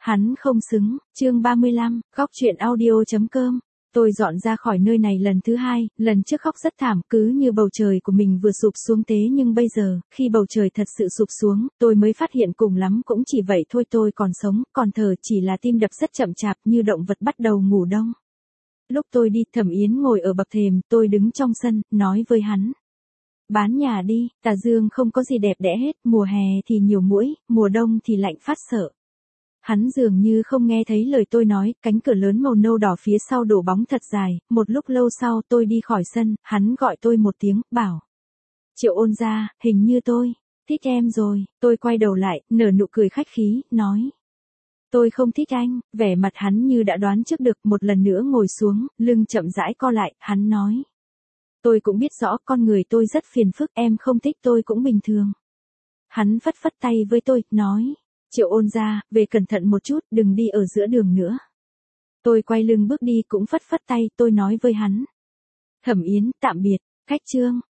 Hắn không xứng, chương 35, góc chuyện audio.com. Tôi dọn ra khỏi nơi này lần thứ hai, lần trước khóc rất thảm, cứ như bầu trời của mình vừa sụp xuống thế, nhưng bây giờ, khi bầu trời thật sự sụp xuống, tôi mới phát hiện cùng lắm cũng chỉ vậy thôi, tôi còn sống, còn thở, chỉ là tim đập rất chậm chạp như động vật bắt đầu ngủ đông. Lúc tôi đi, Thẩm Yến ngồi ở bậc thềm, tôi đứng trong sân, nói với hắn. Bán nhà đi, Tà Dương không có gì đẹp đẽ hết, mùa hè thì nhiều muỗi, mùa đông thì lạnh phát sợ. Hắn dường như không nghe thấy lời tôi nói, cánh cửa lớn màu nâu đỏ phía sau đổ bóng thật dài, một lúc lâu sau tôi đi khỏi sân, hắn gọi tôi một tiếng, bảo. Triệu Ôn gia, hình như tôi thích em rồi, tôi quay đầu lại, nở nụ cười khách khí, nói. Tôi không thích anh, vẻ mặt hắn như đã đoán trước được, một lần nữa ngồi xuống, lưng chậm rãi co lại, hắn nói. Tôi cũng biết rõ con người tôi rất phiền phức, em không thích tôi cũng bình thường. Hắn phất phất tay với tôi, nói. Triệu Ôn gia, về cẩn thận một chút, đừng đi ở giữa đường nữa. Tôi quay lưng bước đi cũng phất phất tay, tôi nói với hắn. Thẩm Yến, tạm biệt, khách Trương.